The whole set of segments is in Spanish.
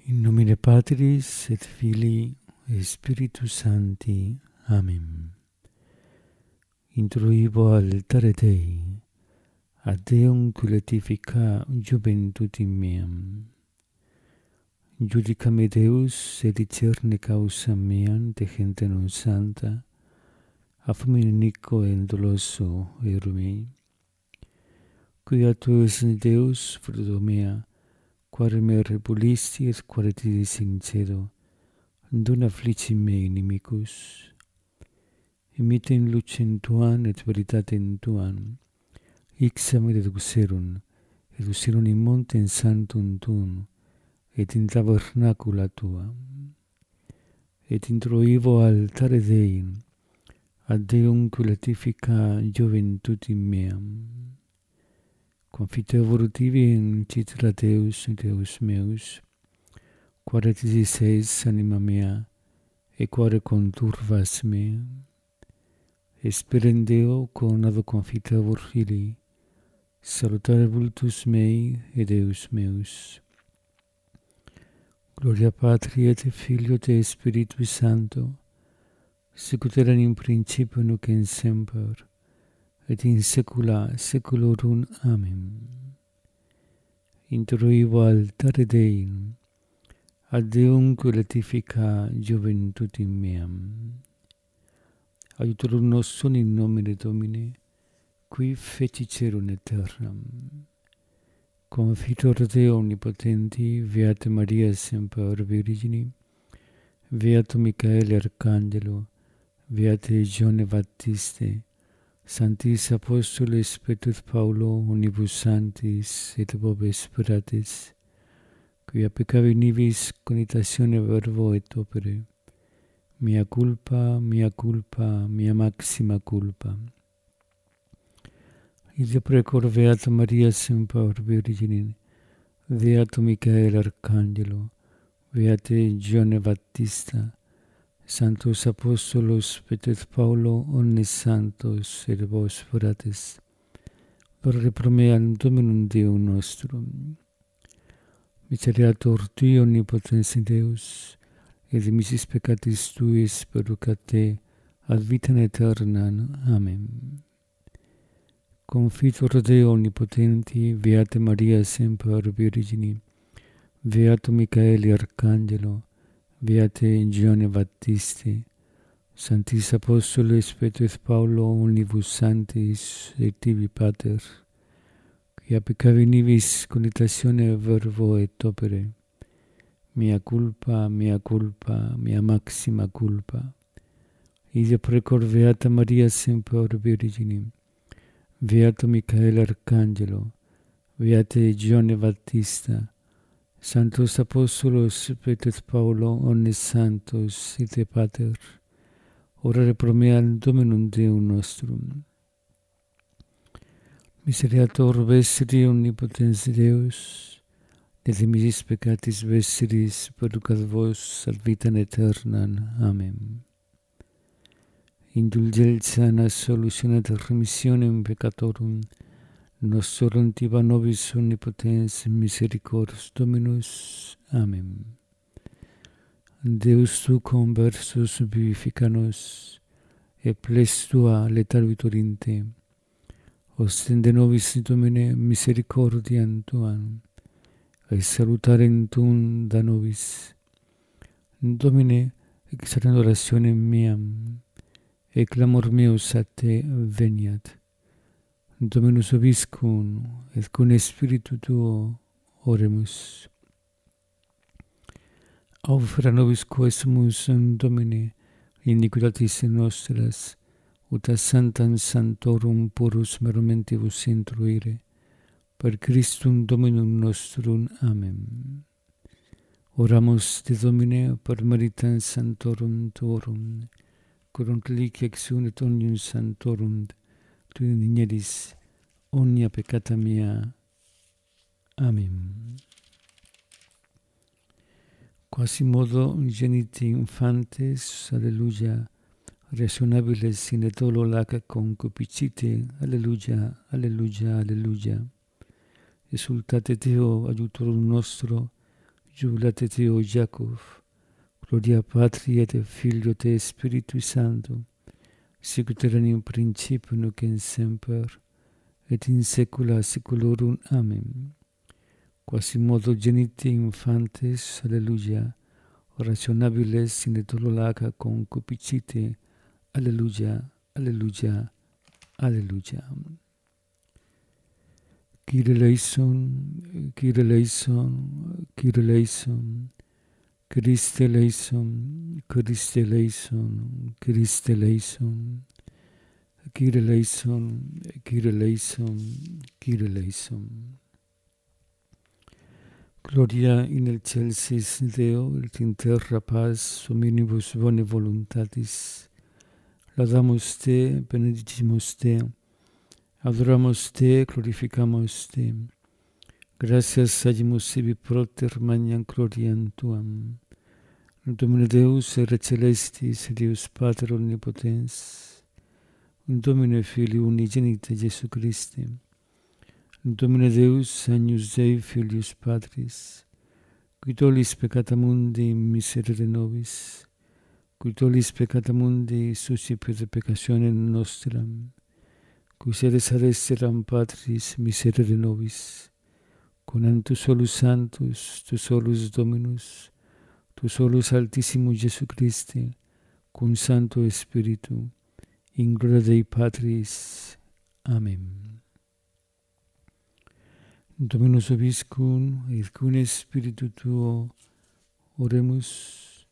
In nomine Patris et Filii et Spiritus Sancti. Amen. Introibo altare Dei, ad Deum culetifica juventutem meam. Judicame Deus et discerne causam meam de gente non santa, a fumine nico et doloso erumei. Quia tuus Deus, fruto mea, quare me repulisti et quare ti sincedo, non afflici me inimicus. Imite in lucem tuam et veritatem tuam, ixam et educerum in montem sanctum tuum, et in tabernacula tua. Et introivo altare Dei, ad Deum culetifica juventutem meam. Confitevor tibi in citra Deus meus, quare diseis anima mea, e quare conturvas me. Esperem Deo coronado confitevor Filii, salutare vultus mei et Deus meus. Gloria Patri et Filio et Spiritus Sancto, sicut erat in principio nunc et semper, et in saecula saeculorum. Amen. Introibo altare Dei, ad Deum culetifica juventutem meam. Aiutorium nostrum in nomine Domini, qui feci caelum et terram. Confitor Deo omnipotenti, Beata Maria semper Virgini, Beato Michaele Arcangelo, Beate Gione Baptiste, Sanctis Apostoles Petrus Paulo, unibus sanctis et Bob Speratis, quia peccavi nibis conitatione verbo et opere, mea culpa, mea maxima culpa. Ide precor Beata Maria semper Virgine, Beato Michaele Arcangelo, Beate Gione Baptista, Sanctus Apostolos Petrus Paulo, omnes santos et vos fratres, ore pro meam Dominum Deum nostrum. Misereatur Tui omnipotens Deus, et dimissis peccatis Tuis perducate ad vitam aeternam. Amen. Confitor Deo omnipotenti, Beate Maria semper Virgini, Beato Michaele Arcangelo, Beate Gione Baptiste, Sanctis Apostoles Petrus Paulo, unibus sanctis et tibi Pater, quia peccavi nibis conitatione verbo et opere, mea culpa, mea maxima culpa. Ide precor Beata Maria semper Virgine, Beato Michaele Arcangelo, Beate Gione Baptista, Sanctus Apostolos Petrus Paulo, omnes santos et te Pater, orare pro meam Dominum Deum nostrum. Misereatur vestri omnipotens Deus, et dimissis peccatis vestris perducat vos ad vitam aeternam. Amen. Indulgentia et absolutione et remissionem peccatorum nostrorum tiba nobis omnipotens misericors Dominus. Amen. Deus tu conversus vivifica nos, et ples tua letavitur in te. Ostende nobis Domine misericordiam tuam, et salutarem tuum da nobis. Domine, exercendo orationem meam, et clamor meus a te veniat. Dominus vobiscum, et cum Spiritu tuo oremus. Aufera nobis quesumus Domine, iniquitatis nostras, ut a santam sanctorum purus mermentibus intruire, per Christum Dominum nostrum. Amen. Oramus de Domine per meritam sanctorum tuorum, quorum reliquia exum et omnium sanctorum tu digneris omnia peccata mea. Amen. Quasimodo geniti infantes, alleluia, rationabiles in etolo laca concupiscite, alleluia, alleluia, alleluia. Exultate Deo, aiutorum nostro, giulate Deo Jacob, gloria Patri et Filio et Spiritui Sancto, sicut erat in principio nunc et semper, et in saecula saeculorum. Amen. Quasimodo genite infantes, alleluia, orationabiles sine dolo laca concupiscite, alleluia, alleluia, alleluia. Kyrie eleison, Kyrie eleison, Kyrie eleison, Christe eleison, Christe eleison, Christe eleison, Kyrie eleison, Kyrie eleison, Kyrie eleison. Gloria in excelsis Deo, et in terra paz hominibus bone voluntatis. Laudamus te, benedicimus te, adoramos te, glorificamos te. Gracias agimus sibi proter magnam gloriam tuam. Domine Deus ere celestis, Deus Pater omnipotens, Domine Filii unigenite Jesu Christe, Domine Deus agnus Dei Filius Patris, qui tollis peccata mundi miserere nobis, qui tollis peccata mundi suscipere peccationem nostram, qui sedes ad esseram Patris miserere nobis, conam tu solus Sanctus, tu solus Dominus, tu solus Altissimus Jesu Christe, cum Sancto Spiritu, in gloria Dei Patris. Amen. Dominus vobiscum, et cum Spiritu tuo, oremus.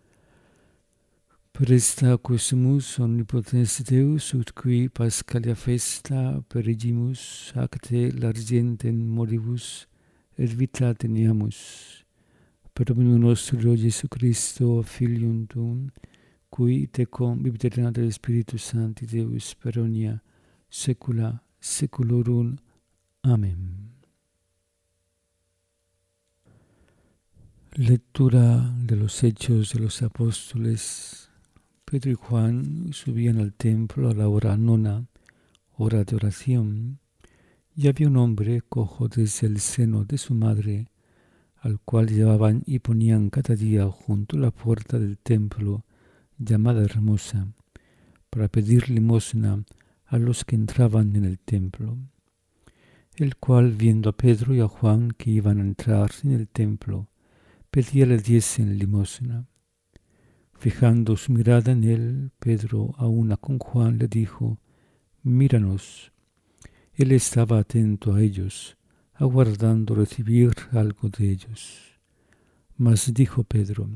Presta quesumus omnipotens Deus, ut qui Pascalia festa perigimus, acte largentem moribus, et vita teniamus. Per Dominum nostro Jesu Christo, Filium tuum, qui tecum vivit et Spiritus Sancti Deus per omnia saecula saeculorum. Amen. Lectura de los Hechos de los Apóstoles. Pedro y Juan subían al templo a la hora nona, hora de oración, y había un hombre cojo desde el seno de su madre, al cual llevaban y ponían cada día junto a la puerta del templo, llamada Hermosa, para pedir limosna a los que entraban en el templo. El cual, viendo a Pedro y a Juan que iban a entrar en el templo, pedía le diesen limosna. Fijando su mirada en él, Pedro, a una con Juan, le dijo: míranos. Él estaba atento a ellos, aguardando recibir algo de ellos. Mas dijo Pedro: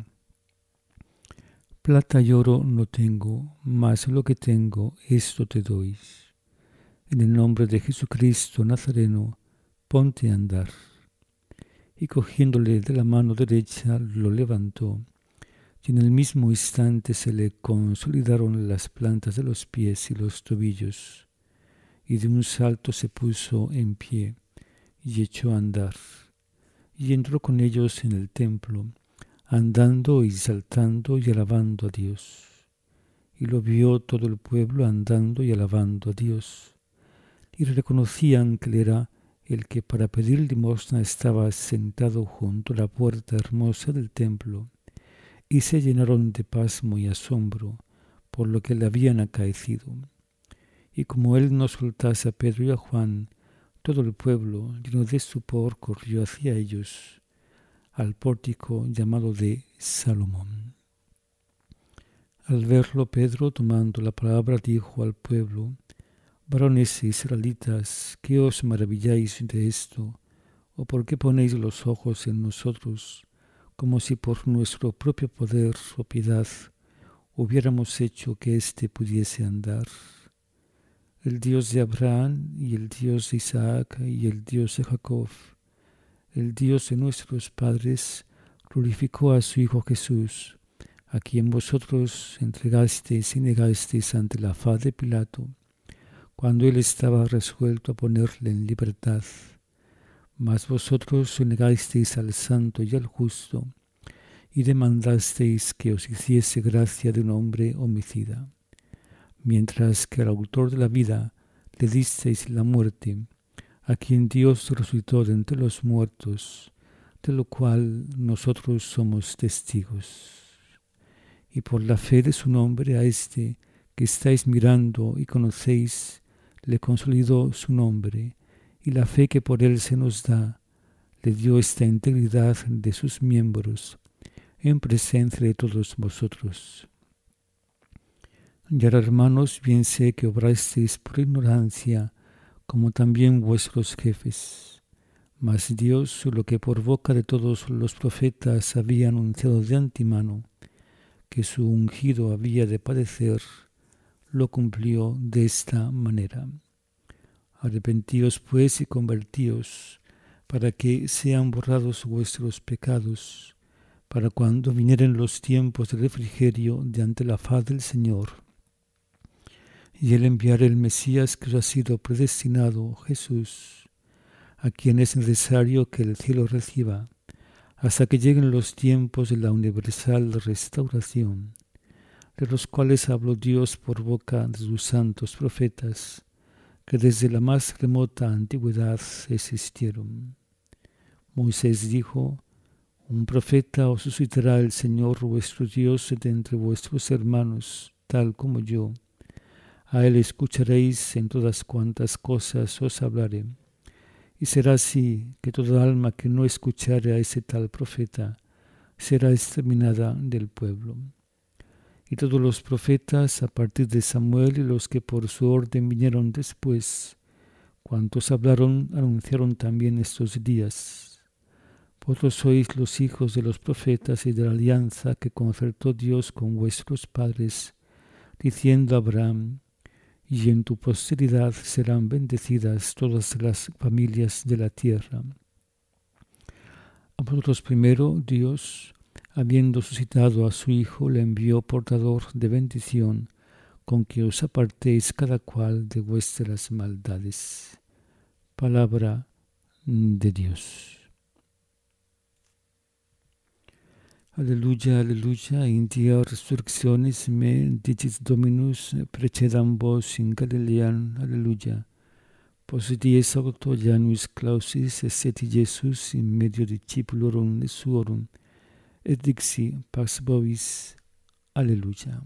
plata y oro no tengo, mas lo que tengo, esto te doy. En el nombre de Jesucristo Nazareno, ponte a andar. Y cogiéndole de la mano derecha, lo levantó, y en el mismo instante se le consolidaron las plantas de los pies y los tobillos, y de un salto se puso en pie, y echó a andar, y entró con ellos en el templo, andando y saltando y alabando a Dios. Y lo vio todo el pueblo andando y alabando a Dios, y reconocían que él era el que para pedir limosna estaba sentado junto a la puerta hermosa del templo, y se llenaron de pasmo y asombro por lo que le habían acaecido. Y como él no soltase a Pedro y a Juan, todo el pueblo, lleno de estupor, corrió hacia ellos, al pórtico llamado de Salomón. Al verlo, Pedro, tomando la palabra, dijo al pueblo: varones israelitas, ¿qué os maravilláis de esto? ¿O por qué ponéis los ojos en nosotros, como si por nuestro propio poder o piedad hubiéramos hecho que éste pudiese andar? El Dios de Abraham, y el Dios de Isaac, y el Dios de Jacob, el Dios de nuestros padres, glorificó a su Hijo Jesús, a quien vosotros entregasteis y negasteis ante la faz de Pilato, cuando él estaba resuelto a ponerle en libertad. Mas vosotros negasteis al Santo y al Justo, y demandasteis que os hiciese gracia de un hombre homicida, mientras que al autor de la vida le disteis la muerte, a quien Dios resucitó de entre los muertos, de lo cual nosotros somos testigos. Y por la fe de su nombre a este que estáis mirando y conocéis, le consolidó su nombre, y la fe que por él se nos da, le dio esta integridad de sus miembros, en presencia de todos vosotros. Y ahora, hermanos, bien sé que obrasteis por ignorancia, como también vuestros jefes. Mas Dios, lo que por boca de todos los profetas había anunciado de antemano, que su ungido había de padecer, lo cumplió de esta manera. Arrepentíos pues y convertíos, para que sean borrados vuestros pecados, para cuando vinieren los tiempos de refrigerio de ante la faz del Señor, y Él enviará el Mesías que os ha sido predestinado, Jesús, a quien es necesario que el cielo reciba, hasta que lleguen los tiempos de la universal restauración, de los cuales habló Dios por boca de sus santos profetas, que desde la más remota antigüedad existieron. Moisés dijo: un profeta os suscitará el Señor vuestro Dios de entre vuestros hermanos, tal como yo. A él escucharéis en todas cuantas cosas os hablaré. Y será así, que toda alma que no escuchare a ese tal profeta será exterminada del pueblo. Y todos los profetas, a partir de Samuel y los que por su orden vinieron después, cuantos hablaron, anunciaron también estos días. Vosotros sois los hijos de los profetas y de la alianza que concertó Dios con vuestros padres, diciendo a Abraham: y en tu posteridad serán bendecidas todas las familias de la tierra. A vosotros primero Dios, habiendo suscitado a su Hijo, le envió portador de bendición, con que os apartéis cada cual de vuestras maldades. Palabra de Dios. Aleluya, aleluya, in dia resurrectionis me dicit Dominus, precedam vos in Galileam, aleluya. Post dies octogenus clausis esset Iesus in medio discipulorum suorum, et dixi: pax vobis, aleluya.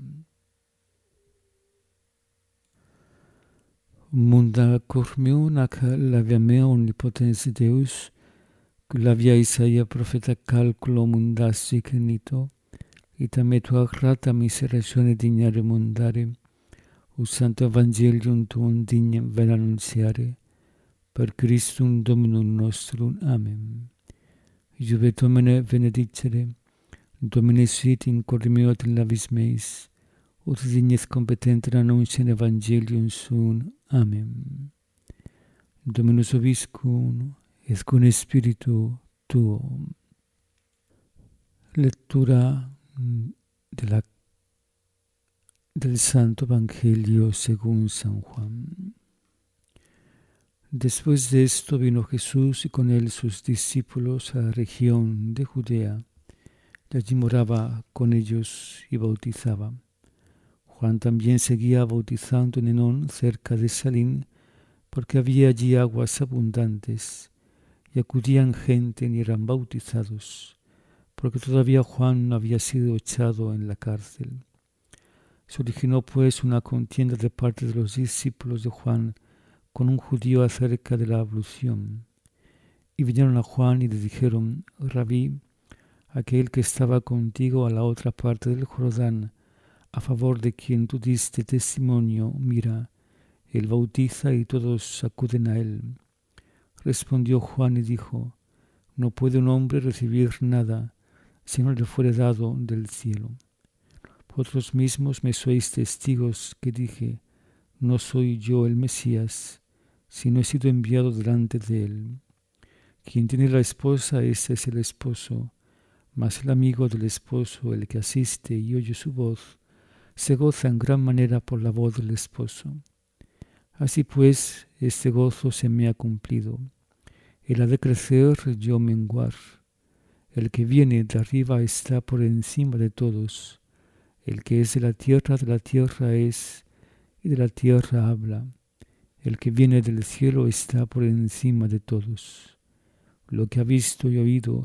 Munda cor meu nac labia mea omnipotens Deus, Clavia Isaia profeta calculo mundassi crenito, ita me tua grata miserazione dignare mundare, o santo evangelium tuum dignam vel annunziare, per Christum Dominum nostrum. Amen. Iuve Domine benedicere, Domine sit in cor meo et in labis meis, ut dignes competenter annunciam evangelium suum. Amen. Dominus vobiscum, et con Spiritu tuo. Lectura del Santo Evangelio según San Juan. Después de esto vino Jesús y con él sus discípulos a la región de Judea, y allí moraba con ellos y bautizaba. Juan también seguía bautizando en Enón, cerca de Salim, porque había allí aguas abundantes, y acudían gente y eran bautizados, porque todavía Juan no había sido echado en la cárcel. Se originó pues una contienda de parte de los discípulos de Juan con un judío acerca de la ablución. Y vinieron a Juan y le dijeron: Rabí, aquel que estaba contigo a la otra parte del Jordán, a favor de quien tú diste testimonio, mira, él bautiza y todos acuden a él. Respondió Juan y dijo: no puede un hombre recibir nada si no le fuere dado del cielo. Vosotros mismos me sois testigos que dije: no soy yo el Mesías, sino he sido enviado delante de él. Quien tiene la esposa, ese es el esposo, mas el amigo del esposo, el que asiste y oye su voz, se goza en gran manera por la voz del esposo. Así pues, este gozo se me ha cumplido. Él ha de crecer, yo menguar. El que viene de arriba está por encima de todos. El que es de la tierra es, y de la tierra habla. El que viene del cielo está por encima de todos. Lo que ha visto y oído,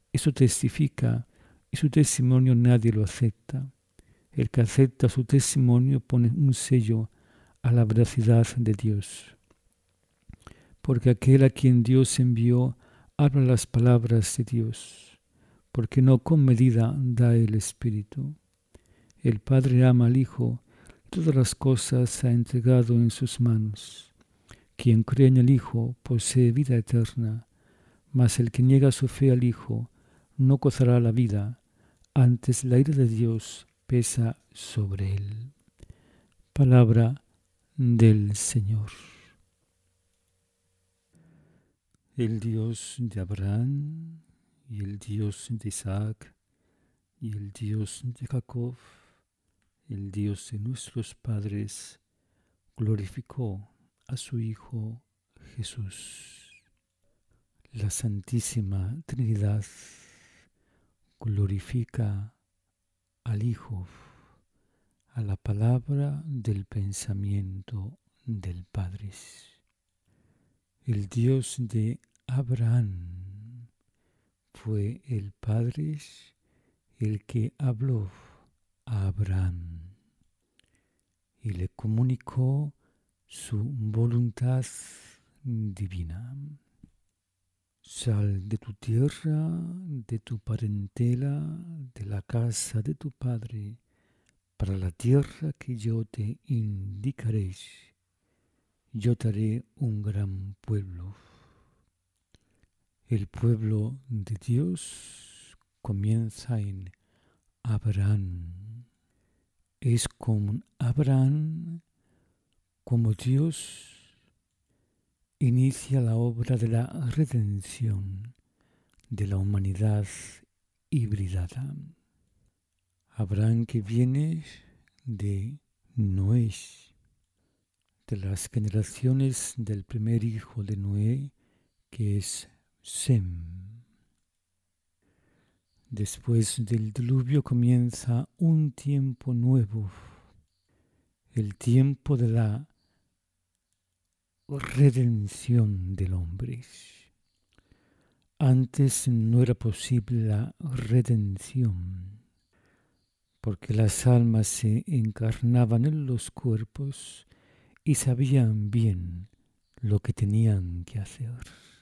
Eso testifica y su testimonio nadie lo acepta. El que acepta su testimonio pone un sello a la veracidad de Dios. Porque aquel a quien Dios envió habla las palabras de Dios, porque no con medida da el Espíritu. El Padre ama al Hijo, y todas las cosas ha entregado en sus manos. Quien cree en el Hijo posee vida eterna, mas el que niega su fe al Hijo no gozará la vida, antes la ira de Dios pesa sobre él. Palabra del Señor. El Dios de Abraham y el Dios de Isaac y el Dios de Jacob, el Dios de nuestros padres, glorificó a su Hijo Jesús. La Santísima Trinidad glorifica al Hijo, a la palabra del pensamiento del Padre. El Dios de Abraham fue el Padre el que habló a Abraham y le comunicó su voluntad divina. Sal de tu tierra, de tu parentela, de la casa de tu padre, para la tierra que yo te indicaré. Yo te haré un gran pueblo. El pueblo de Dios comienza en Abraham. Es con Abraham como Dios inicia la obra de la redención de la humanidad hibridada. Abraham que viene de Noé, de las generaciones del primer hijo de Noé, que es Sem. Después del diluvio comienza un tiempo nuevo, el tiempo de la redención del hombre. Antes no era posible la redención, porque las almas se encarnaban en los cuerpos y sabían bien lo que tenían que hacer.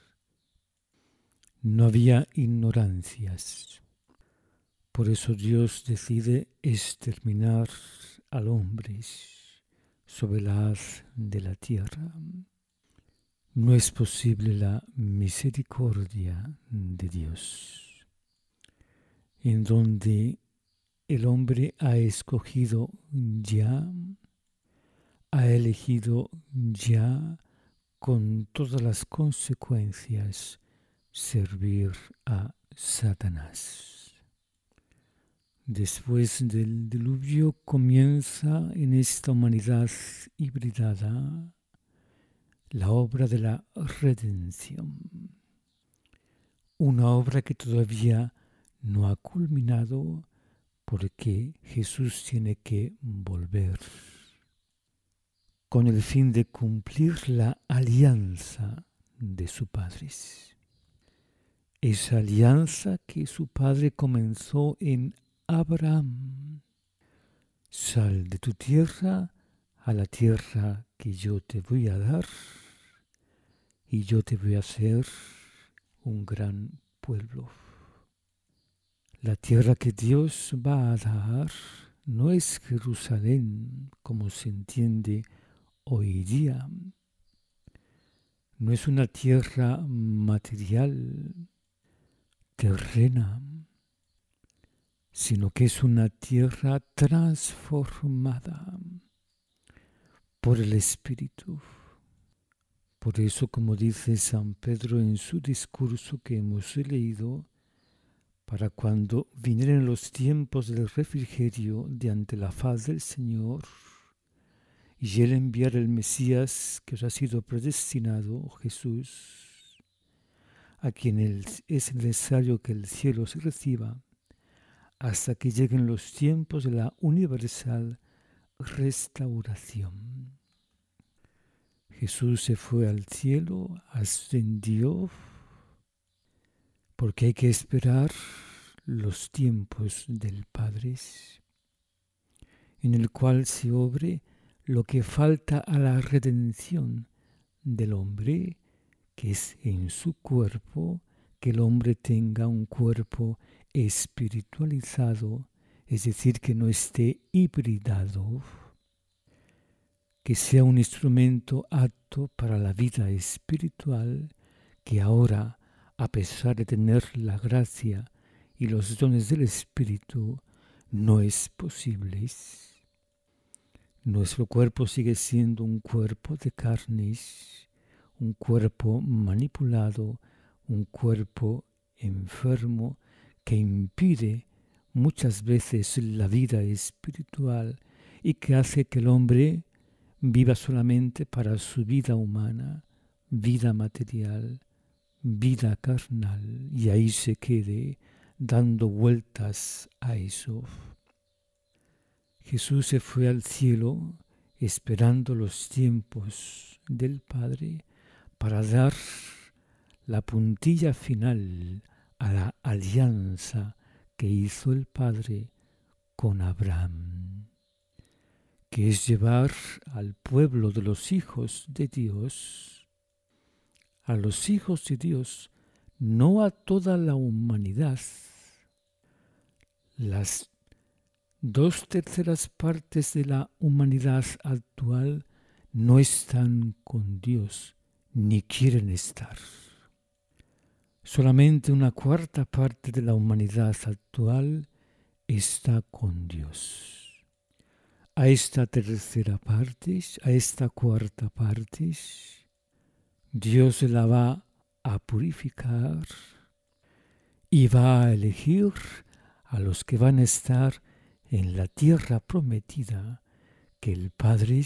No había ignorancias. Por eso Dios decide exterminar al hombre sobre la haz de la tierra. No es posible la misericordia de Dios, en donde el hombre ha escogido ya, ha elegido ya con todas las consecuencias servir a Satanás. Después del diluvio comienza en esta humanidad hibridada la obra de la redención. Una obra que todavía no ha culminado porque Jesús tiene que volver con el fin de cumplir la alianza de su Padre. Esa alianza que su Padre comenzó en Abraham. Sal de tu tierra a la tierra que yo te voy a dar y yo te voy a hacer un gran pueblo. La tierra que Dios va a dar no es Jerusalén como se entiende hoy día. No es una tierra material, terrena, sino que es una tierra transformada por el Espíritu. Por eso, como dice San Pedro en su discurso que hemos leído, para cuando vinieren los tiempos del refrigerio de ante la faz del Señor, y Él enviar el Mesías que os ha sido predestinado, Jesús, a quien es necesario que el cielo se reciba, hasta que lleguen los tiempos de la universal restauración. Jesús se fue al cielo, ascendió, porque hay que esperar los tiempos del Padre, en el cual se obre lo que falta a la redención del hombre, que es en su cuerpo, que el hombre tenga un cuerpo espiritualizado, es decir, que no esté hibridado, que sea un instrumento apto para la vida espiritual, que ahora, a pesar de tener la gracia y los dones del Espíritu, no es posible. Nuestro cuerpo sigue siendo un cuerpo de carnes, un cuerpo manipulado, un cuerpo enfermo que impide muchas veces la vida espiritual y que hace que el hombre viva solamente para su vida humana, vida material, vida carnal, y ahí se quede dando vueltas a eso. Jesús se fue al cielo esperando los tiempos del Padre para dar la puntilla final a la alianza que hizo el Padre con Abraham, que es llevar al pueblo de los hijos de Dios, a los hijos de Dios, no a toda la humanidad. Las 2/3 partes de la humanidad actual no están con Dios, ni quieren estar. Solamente 1/4 parte de la humanidad actual está con Dios. A esta 1/3 parte, a esta 1/4 parte, Dios la va a purificar y va a elegir a los que van a estar en la tierra prometida que el Padre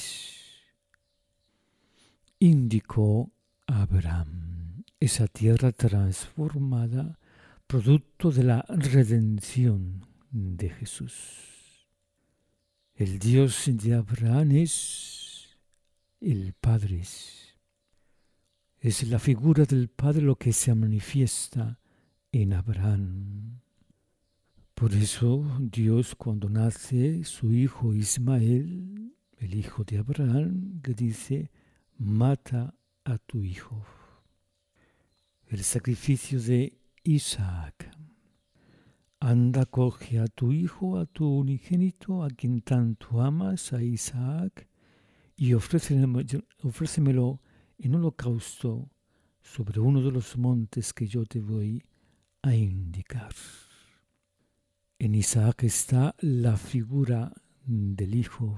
indicó a Abraham. Esa tierra transformada, producto de la redención de Jesús. El Dios de Abraham es el Padre. Es la figura del Padre lo que se manifiesta en Abraham. Por eso Dios, cuando nace su hijo Ismael, el hijo de Abraham, le dice: mata a tu hijo. El sacrificio de Isaac. Anda, coge a tu hijo, a tu unigénito, a quien tanto amas, a Isaac, y ofrécemelo en holocausto sobre uno de los montes que yo te voy a indicar. En Isaac está la figura del Hijo.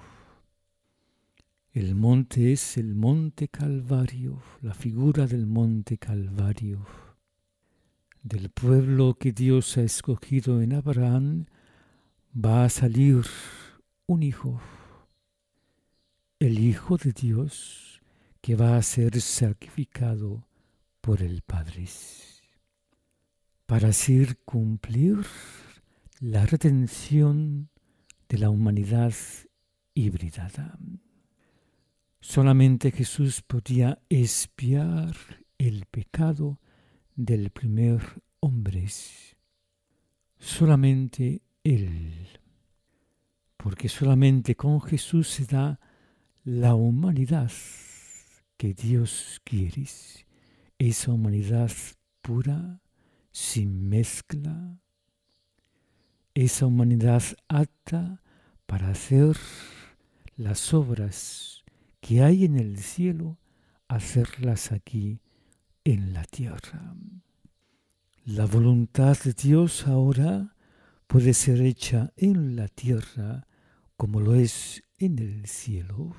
El monte es el monte Calvario, la figura del monte Calvario. Del pueblo que Dios ha escogido en Abraham va a salir un hijo, el Hijo de Dios, que va a ser sacrificado por el Padre, para así cumplir la redención de la humanidad híbrida. Solamente Jesús podía expiar el pecado del primer hombre. Solamente Él. Porque solamente con Jesús se da la humanidad que Dios quiere. Esa humanidad pura, sin mezcla. Esa humanidad apta para hacer las obras que hay en el cielo, hacerlas aquí en la tierra. La voluntad de Dios ahora puede ser hecha en la tierra como lo es en el cielo.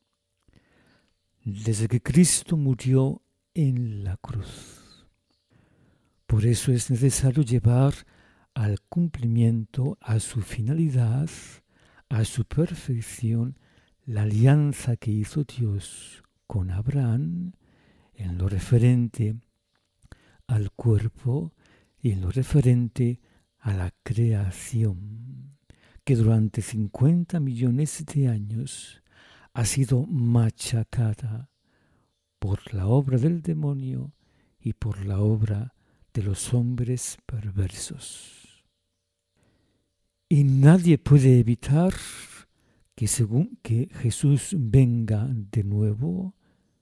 Desde que Cristo murió en la cruz. Por eso es necesario llevar al cumplimiento, a su finalidad, a su perfección, la alianza que hizo Dios con Abraham en lo referente al cuerpo y en lo referente a la creación, que durante 50 millones de años ha sido machacada por la obra del demonio y por la obra de los hombres perversos. Y nadie puede evitar que según que Jesús venga de nuevo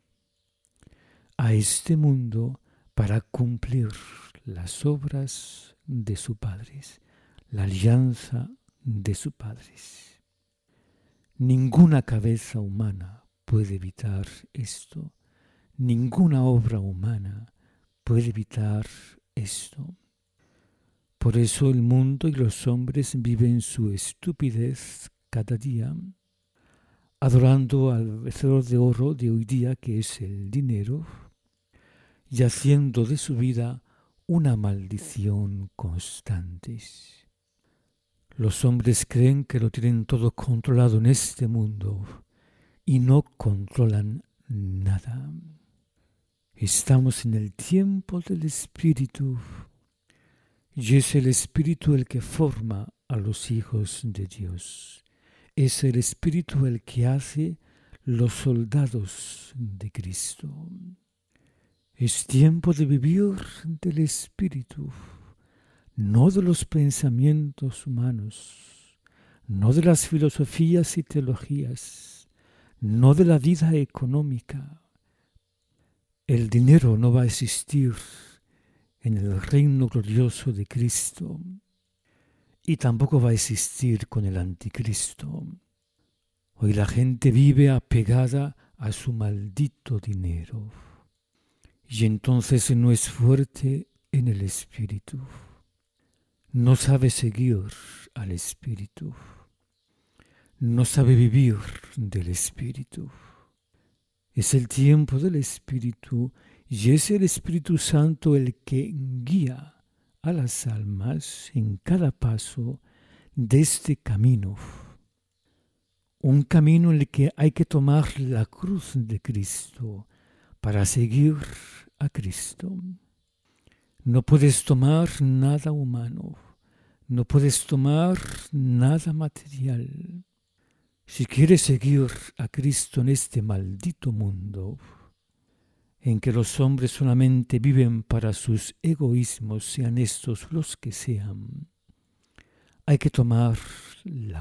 a este mundo para cumplir las obras de su Padre, la alianza de su Padre. Ninguna cabeza humana puede evitar esto, ninguna obra humana puede evitar esto. Por eso el mundo y los hombres viven su estupidez cada día, adorando al becerro de oro de hoy día, que es el dinero, y haciendo de su vida una maldición constante. Los hombres creen que lo tienen todo controlado en este mundo y no controlan nada. Estamos en el tiempo del Espíritu y es el Espíritu el que forma a los hijos de Dios. Es el Espíritu el que hace los soldados de Cristo. Es tiempo de vivir del Espíritu, no de los pensamientos humanos, no de las filosofías y teologías, no de la vida económica. El dinero no va a existir en el reino glorioso de Cristo y tampoco va a existir con el anticristo. Hoy la gente vive apegada a su maldito dinero y entonces no es fuerte en el Espíritu. No sabe seguir al Espíritu. No sabe vivir del Espíritu. Es el tiempo del Espíritu y es el Espíritu Santo el que guía a las almas en cada paso de este camino. Un camino en el que hay que tomar la cruz de Cristo para seguir a Cristo. No puedes tomar nada humano, no puedes tomar nada material. Si quieres seguir a Cristo en este maldito mundo, en que los hombres solamente viven para sus egoísmos, sean estos los que sean, hay que tomar la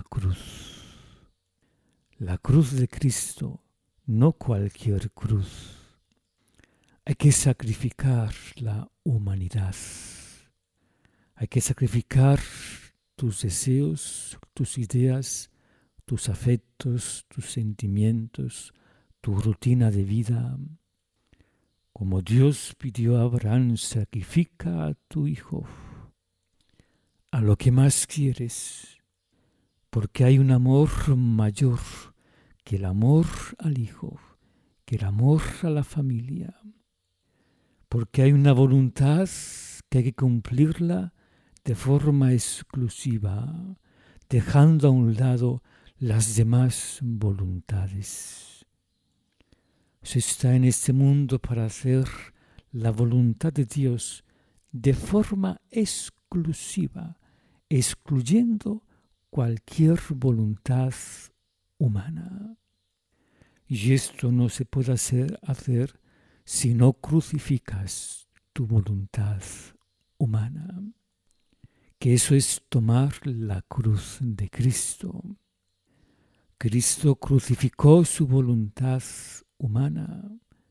cruz de Cristo, no cualquier cruz. Hay que sacrificar la humanidad. Hay que sacrificar tus deseos, tus ideas, tus afectos, tus sentimientos, tu rutina de vida. Como Dios pidió a Abraham, sacrifica a tu hijo, a lo que más quieres, porque hay un amor mayor que el amor al hijo, que el amor a la familia. Porque hay una voluntad que hay que cumplirla de forma exclusiva, dejando a un lado las demás voluntades. Se está en este mundo para hacer la voluntad de Dios de forma exclusiva, excluyendo cualquier voluntad humana. Y esto no se puede hacer si no crucificas tu voluntad humana, que eso es tomar la cruz de Cristo. Cristo crucificó su voluntad humana.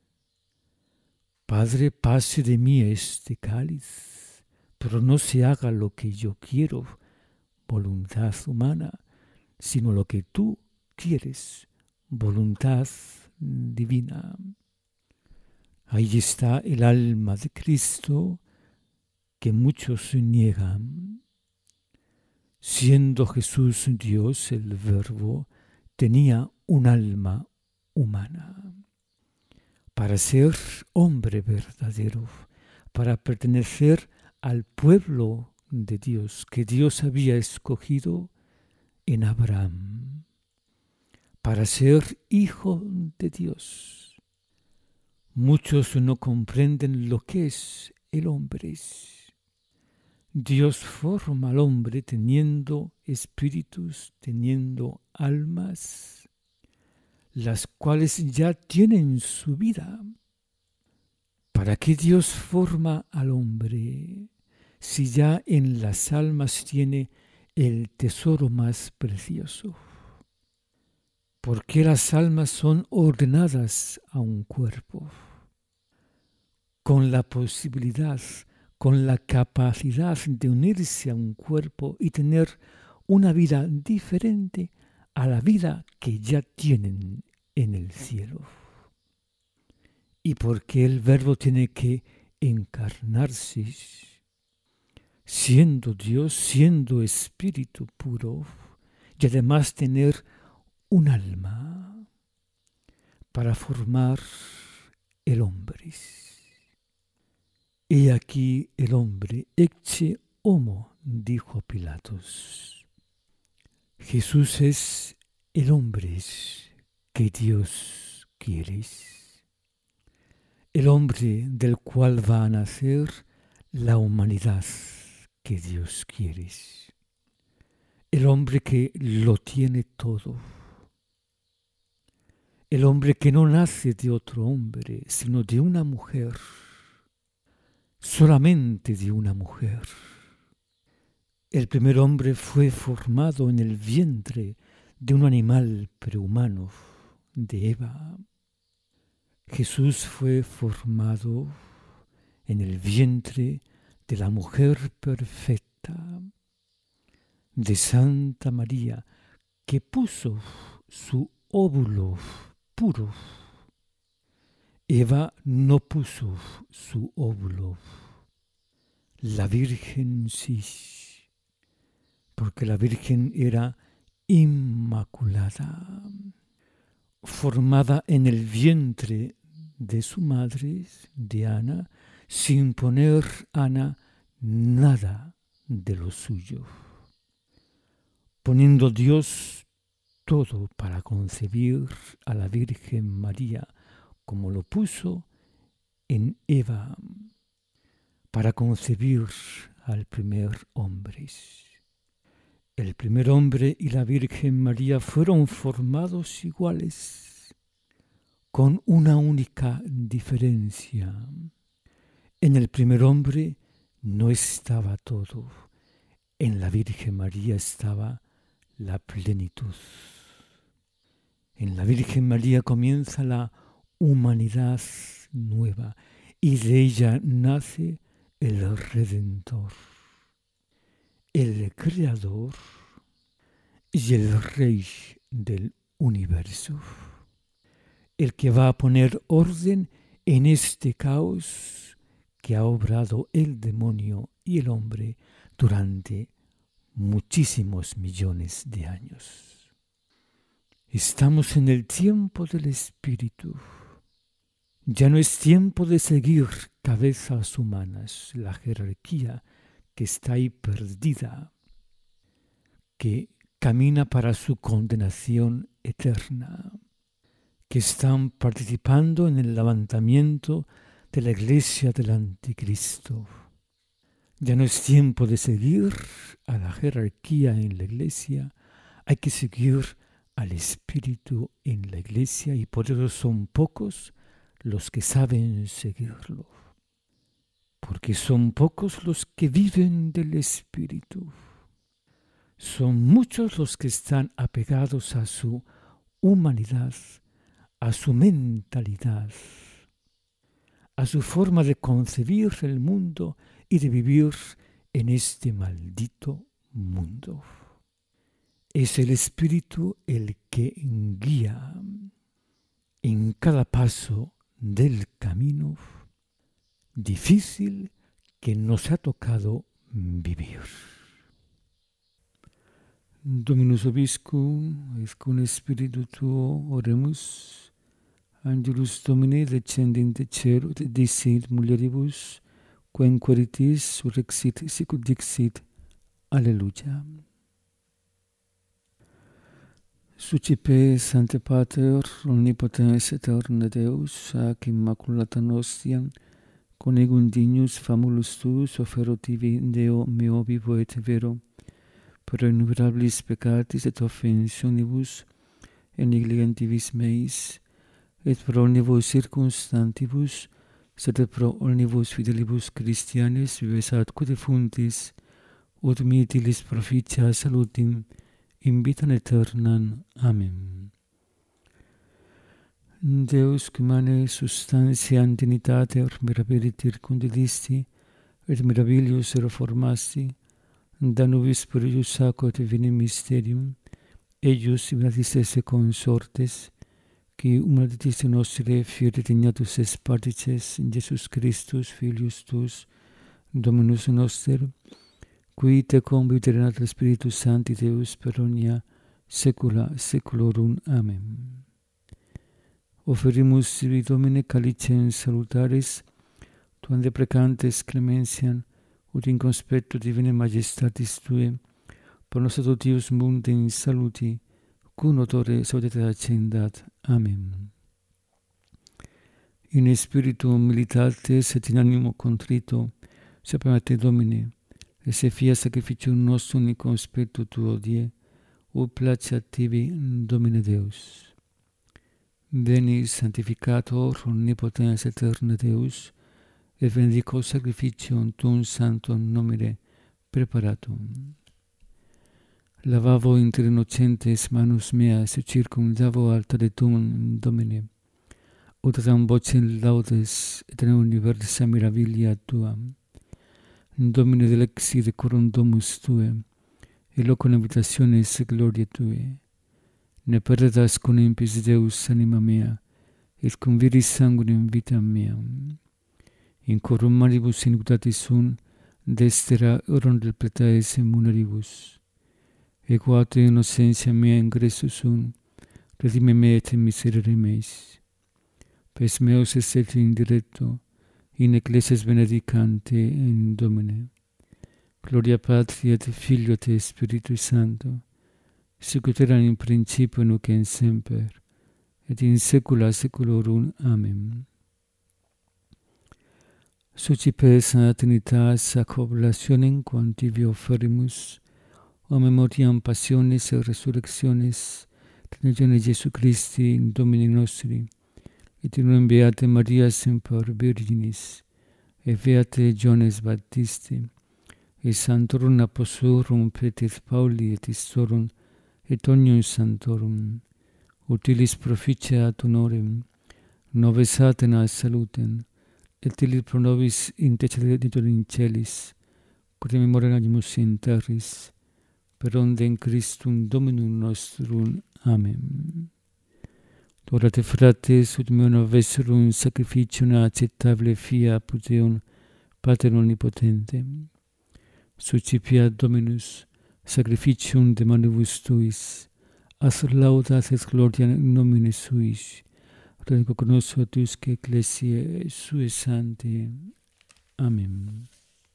Padre, pase de mí este cáliz, pero no se haga lo que yo quiero, voluntad humana, sino lo que tú quieres, voluntad divina. Ahí está el alma de Cristo que muchos niegan. Siendo Jesús Dios, el Verbo, tenía un alma humana. Para ser hombre verdadero, para pertenecer al pueblo de Dios que Dios había escogido en Abraham, para ser hijo de Dios. Muchos no comprenden lo que es el hombre. Dios forma al hombre teniendo espíritus, teniendo almas, las cuales ya tienen su vida. ¿Para qué Dios forma al hombre si ya en las almas tiene el tesoro más precioso? ¿Por qué las almas son ordenadas a un cuerpo? Con la posibilidad, con la capacidad de unirse a un cuerpo y tener una vida diferente a la vida que ya tienen en el cielo. Y porque el Verbo tiene que encarnarse, siendo Dios, siendo espíritu puro, y además tener un alma para formar el hombre. He aquí el hombre, ecce homo, dijo Pilatos. Jesús es el hombre que Dios quiere. El hombre del cual va a nacer la humanidad que Dios quiere. El hombre que lo tiene todo. El hombre que no nace de otro hombre, sino de una mujer. Solamente de una mujer. El primer hombre fue formado en el vientre de un animal prehumano, de Eva. Jesús fue formado en el vientre de la mujer perfecta, de Santa María, que puso su óvulo puro. Eva no puso su óvulo. La Virgen sí, porque la Virgen era inmaculada, formada en el vientre de su madre, de Ana, sin poner Ana nada de lo suyo, poniendo Dios todo para concebir a la Virgen María, como lo puso en Eva, para concebir al primer hombre. El primer hombre y la Virgen María fueron formados iguales, con una única diferencia. En el primer hombre no estaba todo, en la Virgen María estaba la plenitud. En la Virgen María comienza la humanidad nueva y de ella nace el Redentor, el Creador y el Rey del universo, el que va a poner orden en este caos que ha obrado el demonio y el hombre durante muchísimos millones de años. Estamos en el tiempo del Espíritu. Ya no es tiempo de seguir cabezas humanas, la jerarquía que está ahí perdida, que camina para su condenación eterna, que están participando en el levantamiento de la iglesia del anticristo. Ya no es tiempo de seguir a la jerarquía en la iglesia, hay que seguir al Espíritu en la iglesia y por eso son pocos los que saben seguirlo, porque son pocos los que viven del Espíritu. Son muchos los que están apegados a su humanidad, a su mentalidad, a su forma de concebir el mundo y de vivir en este maldito mundo. Es el Espíritu el que guía en cada paso del camino difícil que nos ha tocado vivir. Dominus Vobiscum, et cum Spiritu tuo oremus, Angelus Domini descendente cielo, et dicit mulieribus, quem queritis surrexit sicut dixit. Alleluia. Sucipe Sancte Pater, omnipotens aeterna Deus, ac immaculata nostiam, conegum dignus famulus tuus, offero tibi Deo meo vivo et vero, pro innumerabilis peccatis et offensionibus, neglientibus meis, et pro omnibus circumstantibus, sed pro omnibus fidelibus Christianis vives atque defuntis, ut mitilis proficia salutim, in vitam aeternam. Amen. Deus, qui humanae substantiam dignitater mirabiliter condidisti, et mirabilius reformasti, da nubis spiritus sacro et divinem mysterium, eius invitatis esse consortes, qui humanitis nostre fiat dignatus es partices in Jesus Christus, Filius tuus, Dominus noster, qui te convivit in Spiritus Sancti Deus per omnia saecula saeculorum. Amen. Offerimus sibi Domine calicem salutaris, tuam deprecantes clementiam, ut in conspectu divinae majestatis Tuae, pro nos totius mundi in saluti, cum odore salutate accendat. Amen. In spiritu humilitatis et in animo contrito, sapem a Te, Domine, et se fia sacrificium nostrum in conspectu Tuo die, ut placeat Tibi, Domine Deus. Veni sanctificator omnipotens aeterne Deus, et benedico sacrificium Tuum sanctum nomine preparatum. Lavavo inter innocentes manus meas, et circumdavo altare Tuum, Domine, ut tam vocem laudes et in universa mirabilia Tua. Domine delexi decorum domus Tuae, et locum habitationis gloriae Tuae. Ne perdas con impis Deus anima mea, et conviris sanguinem vitam meam. In corum maribus iniquitatis sunt, destera orum del pletaes munaribus. Equate innocentia mea ingresso sunt, redime me et miserere meis. Pes meus est indirecto, in ecclesias benedicante in Domine. Gloria Patri et Filio et Spiritus Sancto, sic ut erat in principio nunc et semper, et in saecula saeculorum. Amen. Sucipes a Trinitas ac oblationem quam tibi offerimus, o memoriam passionis et resurrectionis de Jesu Christi in Domini nostri, et in unum beate Maria semper Virginis, et beate Johannes Baptisti, et sanctorum apostolorum Petri Pauli et istorum, et omnium sanctorum, utilis proficiat honorem, nobis Atenas salutem, et illis pro nobis interceditur in celis, quod memoriam agimus in terris, per ondem Christum Dominum nostrum. Amen. Orate frates, ut meum vesserum sacrificium acceptabile fia apud Deum, Pater omnipotentem. Sucipiat Dominus sacrificium de manibus Tuis, as laudas et gloria in nomine Suis, redico conoscitus ecclesiae Sue Sanctae. Amen.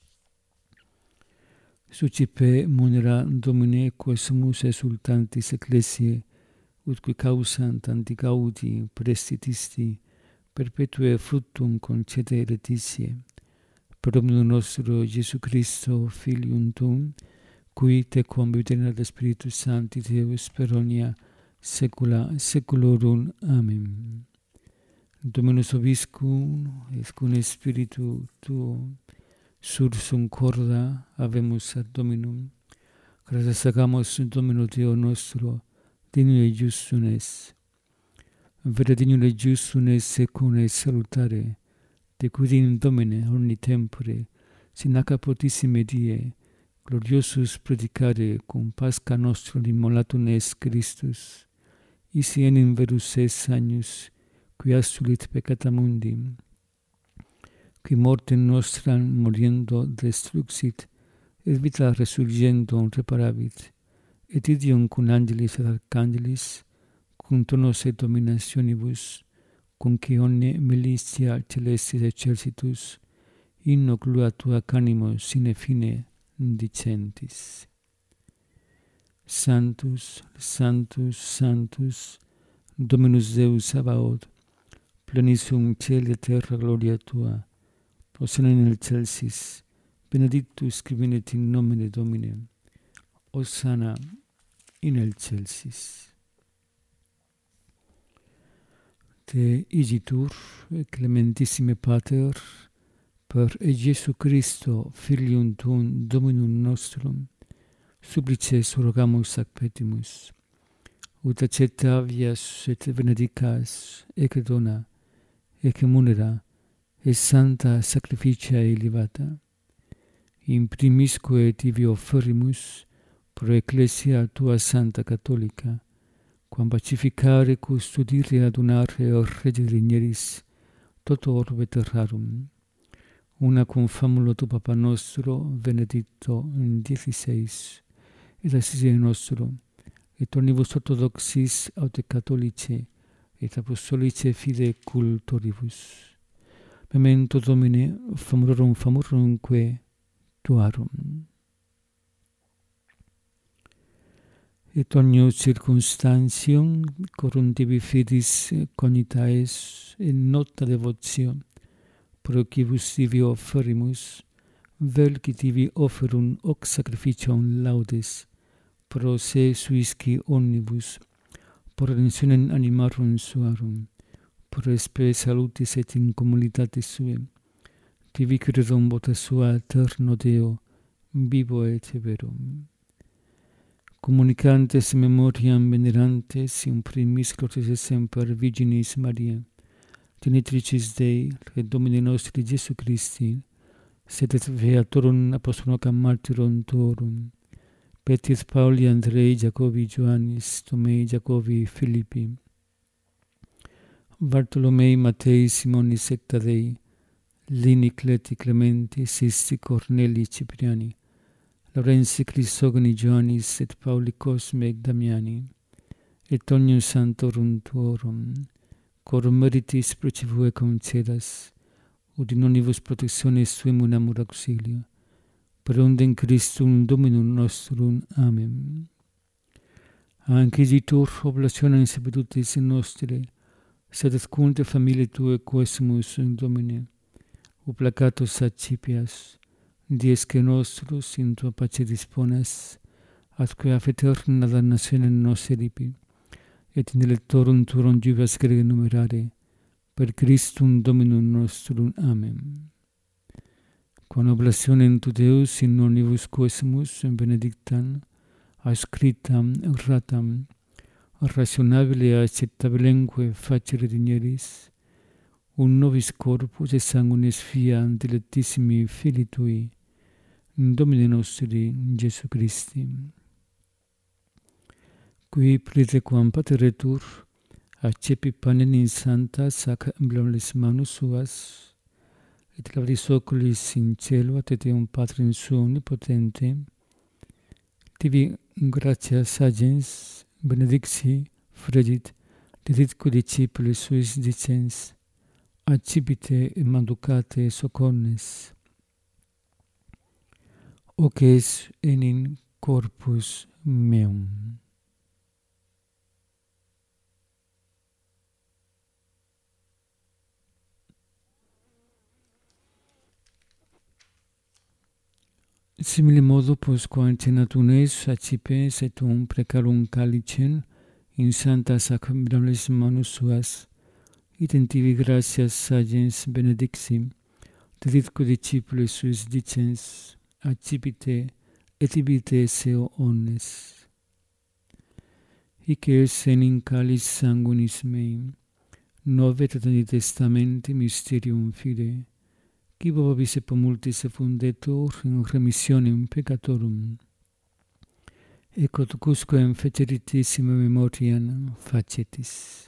Sucipe munera Domine quae sumus exultantis ecclesiae, ut qui causant antigaudi prestitisti, perpetue fructum concede letitia, per omnium nostro Jesu Christo, Filium Tuum, qui te convivit in Spiritus Sancti Deus per omnia saecula saeculorum. Amen. Dominus vobiscum, et cum spiritu tuo, sursum corda habemus ad Dominum, gratias agamus Domino Deo nostro, dignum et justum es. Vere dignum et justum es secum et salutare, de quidem Domine omni tempore, sinac apotissime die, gloriosus predicare cum Pascha nostrum immolatum est Christus, isi enim verus es agnus, qui assulit peccata mundi, qui mortem nostram moriendo destruxit, et vita resurgendo reparavit, et idiom cum angelis et archangelis, cum tonos et dominationibus, cum qui omne militia celestis exercitus, in occlua tua canimo sine fine dicentis. Sanctus, Sanctus, Sanctus, Dominus Deus Sabaoth, plenissum caeli et terra gloria tua, Hosanna in excelsis, benedictus qui venit in nomine Domini, Hosanna in excelsis. te igitur, clementissime Pater, per Iesu Christo, Filium tuum, Dominum nostrum, supplices rogamus ac petimus, ut accettavias et benedicas, ec dona, ec munera, et santa sacrificia elevata, in primisque tibi offerimus, pro Ecclesia tua Santa Catholica, quam pacificare, custodire, adunare, regere igneris, toto orbe terrarum, una cum famulo tu Papa nostro, Benedicto XVI, et assise nostro, et omnibus orthodoxis aute catholice, et apostolice fide cultoribus. Memento Domine, famurumque tuarum. Et ogni circunstantium corum tibi fidis cognitaes in nota devotio, pro quibus tibi offerimus, vel qui tibi offerum hoc sacrificium laudes, pro se suisci omnibus, pro redemptionem animarum suarum, pro spe salutis et in communitatis sue, tibi credum vota sua eterno Deo, vivo et verum. Communicantes memoriam venerantes in primis glorias semper Virginis Maria, Genitricis Dei, et Domini nostri Iesu Christi, sed et beatorum apostolum martyrum tuorum, Petris Pauli, Andrei, Jacobi, Ioannis, Tomei, Jacobi, Philippi, Bartolomei, Matei, Simoni, secta Dei, Lini, Cleti, Clementi, Sisti, Corneli, Cipriani, Laurensi, Crisogoni, Ioannis, et Pauli, Cosme, et Damiani, et omnium santorum tuorum, corum meritis procivue concedas, ut in omnibus protectiones tuum unamur auxilio, per undem Christum Dominum nostrum. Amen. Anquisitur oblationem sapidutis nostre, sed et cunte familiae Tue quesumus in Domine, o placatus accipias, diesque nostros in Tua pace disponas, atque af aeterna damnationem nos eripi, et in electorum Tuorum jubilas grege numerare, per Christum Dominum nostrum. Amen. Quam oblationem Tu Deus in omnibus quesumus benedictam, ascritam, erratam, rationabile acceptabilemque facere digneris, un nobis corpus et sanguinis fiat dilectissimi Filii Tui, Domini nostri Iesu Christi, qui pritequam pateretur, accepit panem in sanctas ac emblemas manus suas, et labris oculis in cielo ad Deum Patrem suum omnipotente, tibi gratias agens, benedicti, fregit, diditque discipulis suis dicens, accipite et manducate socornes, hoc es enim corpus meum. Simile modo postquam cenatunnes accipes et precarum calicem in sanctas ac mirabils manus suas, item tibi gratias agens benedicti, diditque discipulis suis dicens, accipite et ibite seo omnes. Hic es enim calis sanguinis mei, Novae et Testamenti mysterium fide, qui vobis et multis effundetur in remissionem peccatorum, et quodcusquam feceritissima memoriam facetis.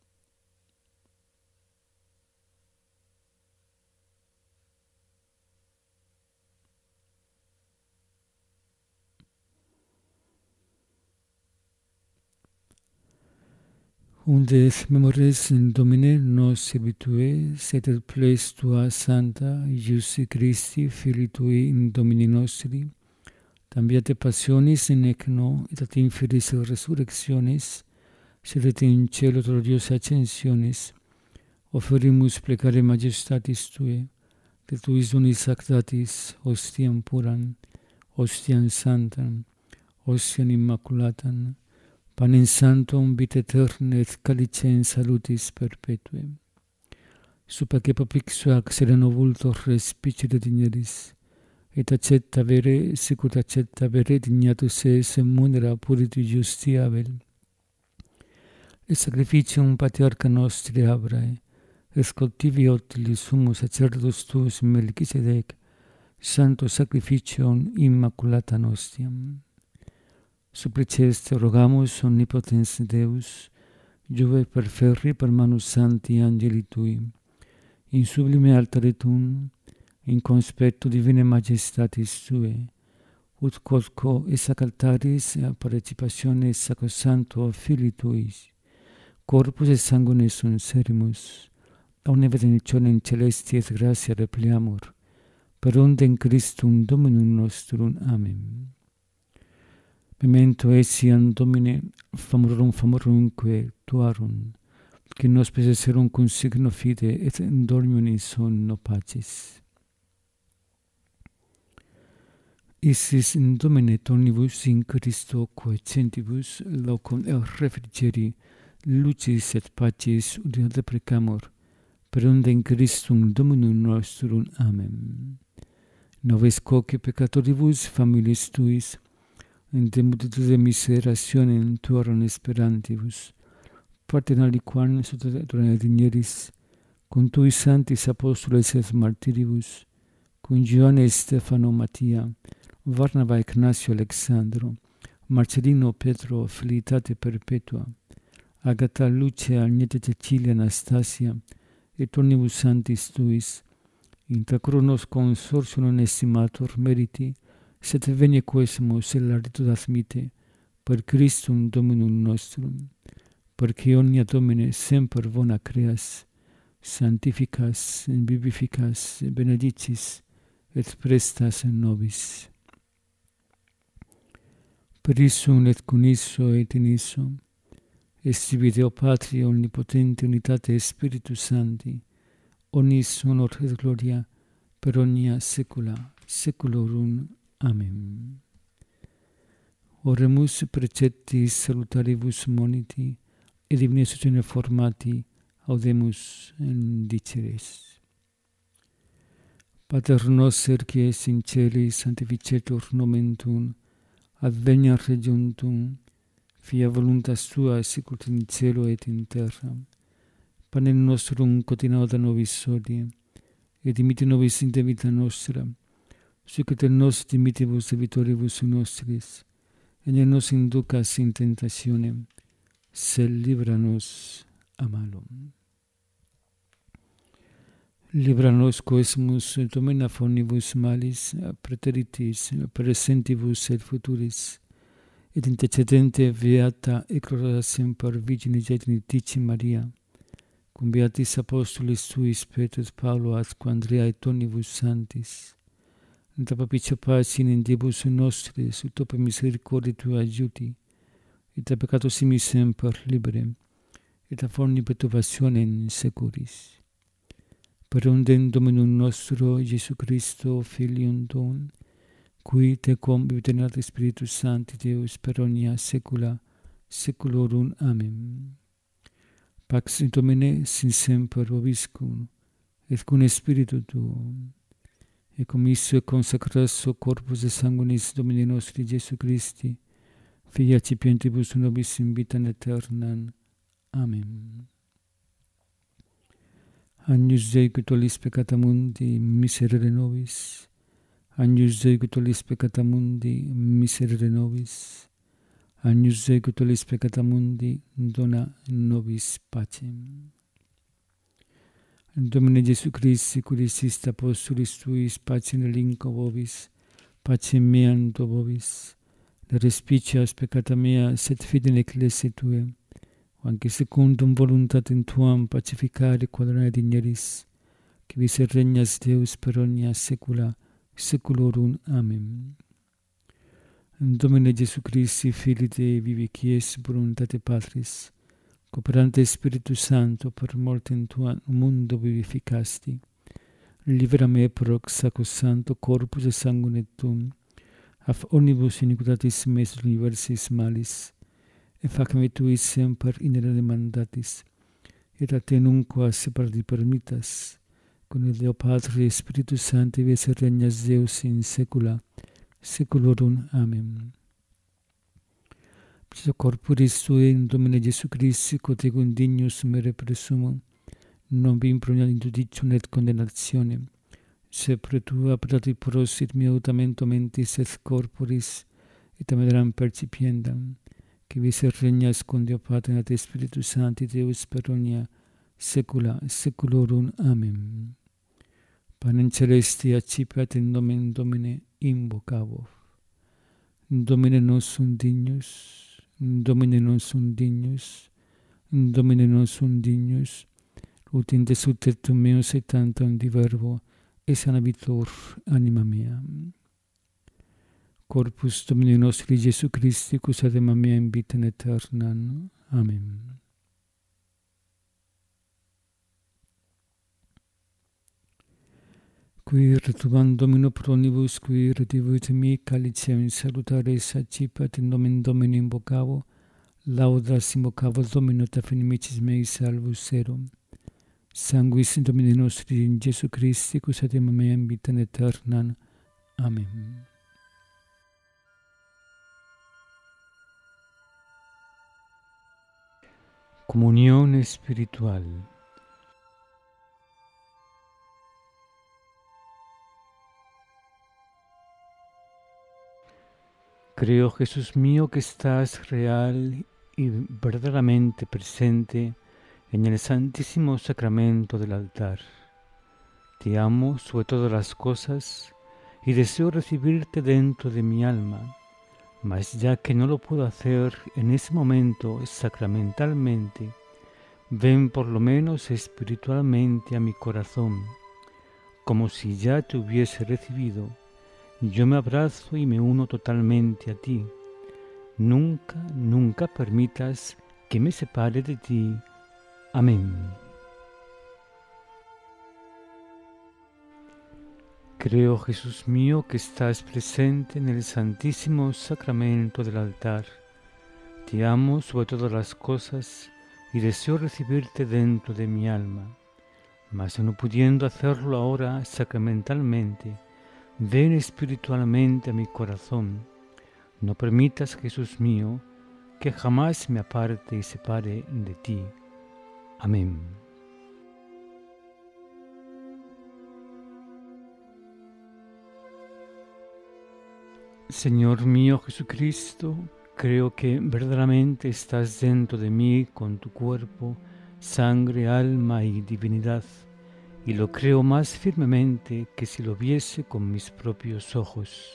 Unde memores in Domine nos servitue, sed et ples Tua Santa, Iesu Christi, Filii Tui, in Domini nostri, tambiate passionis in ecno, et ad inferis resurrectionis, sed et in cielo gloriosa ascensionis, offerimus plecare majestatis Tue, de Tuis donis sacratis, ostiam puram, ostiam santam, ostiam immaculatam, panem sanctum vita aeterna et calicem salutis perpetuae. Super popixua sereno vultor respicere digneris, et accetta vere, sicut accetta vere dignatus es munera puritu justia vel. Et sacrificium patriarca nostri Abrae, escoltivi otili sumus sacerdotus tuus Melchisedec, santo sacrificium immaculata nostiam. Suppliceste rogamus omnipotens Deus, Juve perferri per manus santi angeli tui, in sublime altare tuum, in conspectu divine majestatis tue, ut quodco essac altaris participationes sacrosancto Filii tuis, corpus et sanguine sunt serimus, omne benedictionem celesti et gratia repliamur, per undem Christum Dominum nostrum. Amen. Memento etiam Domine famorumque tuarum, qui nos possesserum cum signo fide et in dormium sonno pacis. Isis in Domine tonibus in Christo quae centibus locum refrigeri lucis et pacis ut deprecamur, per undem Christum Dominum nostrum. Amen. Noves coque peccatoribus familiis tuis, in de multitude miserationem tuarum esperantibus, partem aliquam sotterranea digneris, cum tuis sanctis apostoles et martiribus, cum Ioanne Stefano Mattia, Varnava Ignacio Alexandro, Marcellino Petro Felicitate Perpetua, Agata Lucia Agneta Cecilia Anastasia, et omnibus sanctis tuis, intra cronos consortium estimator meriti, sed venie quesumus elaritud admite, per Christum Dominum nostrum, perque omnia Domine semper bona creas, sanctificas, vivificas, benedicis, et prestas nobis. Per issum et cum isso et in isso, esti Deo Patria omnipotente unitate Spiritus Sancti, omnis honor et gloria per omnia saecula saeculorum. Amen. Oremus preceptis salutaribus moniti, et divina istructione formati audemus indiceres. Pater noster qui es in caeli, sanctificetur nomen tuum, adveniat regnum tuum, fia voluntas tua sicut in cielo et in terra. Panem nostrum quotidianum da nobis hodie, et dimitte nobis debita nostra, sicut et nos dimittibus debitoribus nostris, et ne nos inducas in tentationem, sed libera nos a malo. Libera nos quesumus Domine ab omnibus malis, praeteritis, presentibus et futuris, et intercedente beata et gloriosa semper Virginis Genitici Maria, cum beatis apostolis tuis Petrus Paulo atque Andrea et omnibus sanctis, et propicio pace in diebus nostris, ut per misericordie tua adjuti, et a peccatus simis semper libere, et a omni perturbationem securis. Per undem Dominum nostro, Iesu Christo, Filium tuum, qui tecum vivit Spiritus Sancti Deus per omnia saecula saeculorum. Amen. Pax Domine sin semper vobiscum, et cum Spiritu tuum, et cum issue consecratio corpus et sanguinis Domini nostri Iesu Christi, Filii accipientibus nobis in vitam aeternam. Amen. Agnus Dei qui tollis peccata mundi, miserere nobis. Agnus Dei qui tollis peccata mundi, miserere nobis. Agnus Dei qui tollis peccata mundi, dona nobis pacem. Domine Iesu Christi, qui diciste apostolis tuis, pacem relinquo vobis, pacem meam do vobis, ne respicias peccata mea, sed fide in ecclesiae tuae, anche secundum voluntatem tuam pacificare quadrare digneris, qui vis regnas Deus per omnia saecula saeculorum. Amen. Domine Iesu Christi, Filii Dei vivi, qui es voluntate Patris, cooperante Spiritus Sancto, per mortem tuam mundo vivificasti, libera me proc sacrosancto corpus et sanguine tuum, ab omnibus iniquitatis meis universis malis, e facme tui semper inere mandatis, et a te nunquam separati permittas, con il Deo Patri e Spiritus Sancti, vis et regnas Deus in saecula saeculorum. Amen. Pro corporis tui in Domine Iesu Christi, quod ego dignus mere presumum, non vi improniat in judicium et condemnationem, sed pro tua prati prosit mia autamento mentis et corporis, et ameram percipiendam, que vis et regnas con Deo Patri et Spiritus Sancti, Deus per omnia saecula saeculorum. Amen. Panem celesti accipiat in nomen Domine invocavo. Domine non sum dignus, Domine non sum dignus, Domine non sum dignus, ut in desutetum meus et tantum di verbo, et sanabitur anima mea. Corpus Domini nostri Iesu Christi, cus adema mea in vitam aeternam. Amen. Qui retubam Domino pro nibus, qui retribuit mi calicem salutaris accipiat in nomen Domini invocavo, laudas invocavo Domino ta finimicis mei salvus erum. Sanguis Domini nostri in Iesu Christi, cus adema mea in vitam aeternam. Amen. Comunión espiritual. Creo, Jesús mío, que estás real y verdaderamente presente en el santísimo sacramento del altar. Te amo sobre todas las cosas y deseo recibirte dentro de mi alma, mas ya que no lo puedo hacer en ese momento sacramentalmente, ven por lo menos espiritualmente a mi corazón, como si ya te hubiese recibido. Yo me abrazo y me uno totalmente a ti. Nunca, nunca permitas que me separe de ti. Amén. Creo, Jesús mío, que estás presente en el santísimo sacramento del altar. Te amo sobre todas las cosas y deseo recibirte dentro de mi alma. Mas no pudiendo hacerlo ahora sacramentalmente, ven espiritualmente a mi corazón. No permitas, Jesús mío, que jamás me aparte y separe de ti. Amén. Señor mío Jesucristo, creo que verdaderamente estás dentro de mí con tu cuerpo, sangre, alma y divinidad, y lo creo más firmemente que si lo viese con mis propios ojos.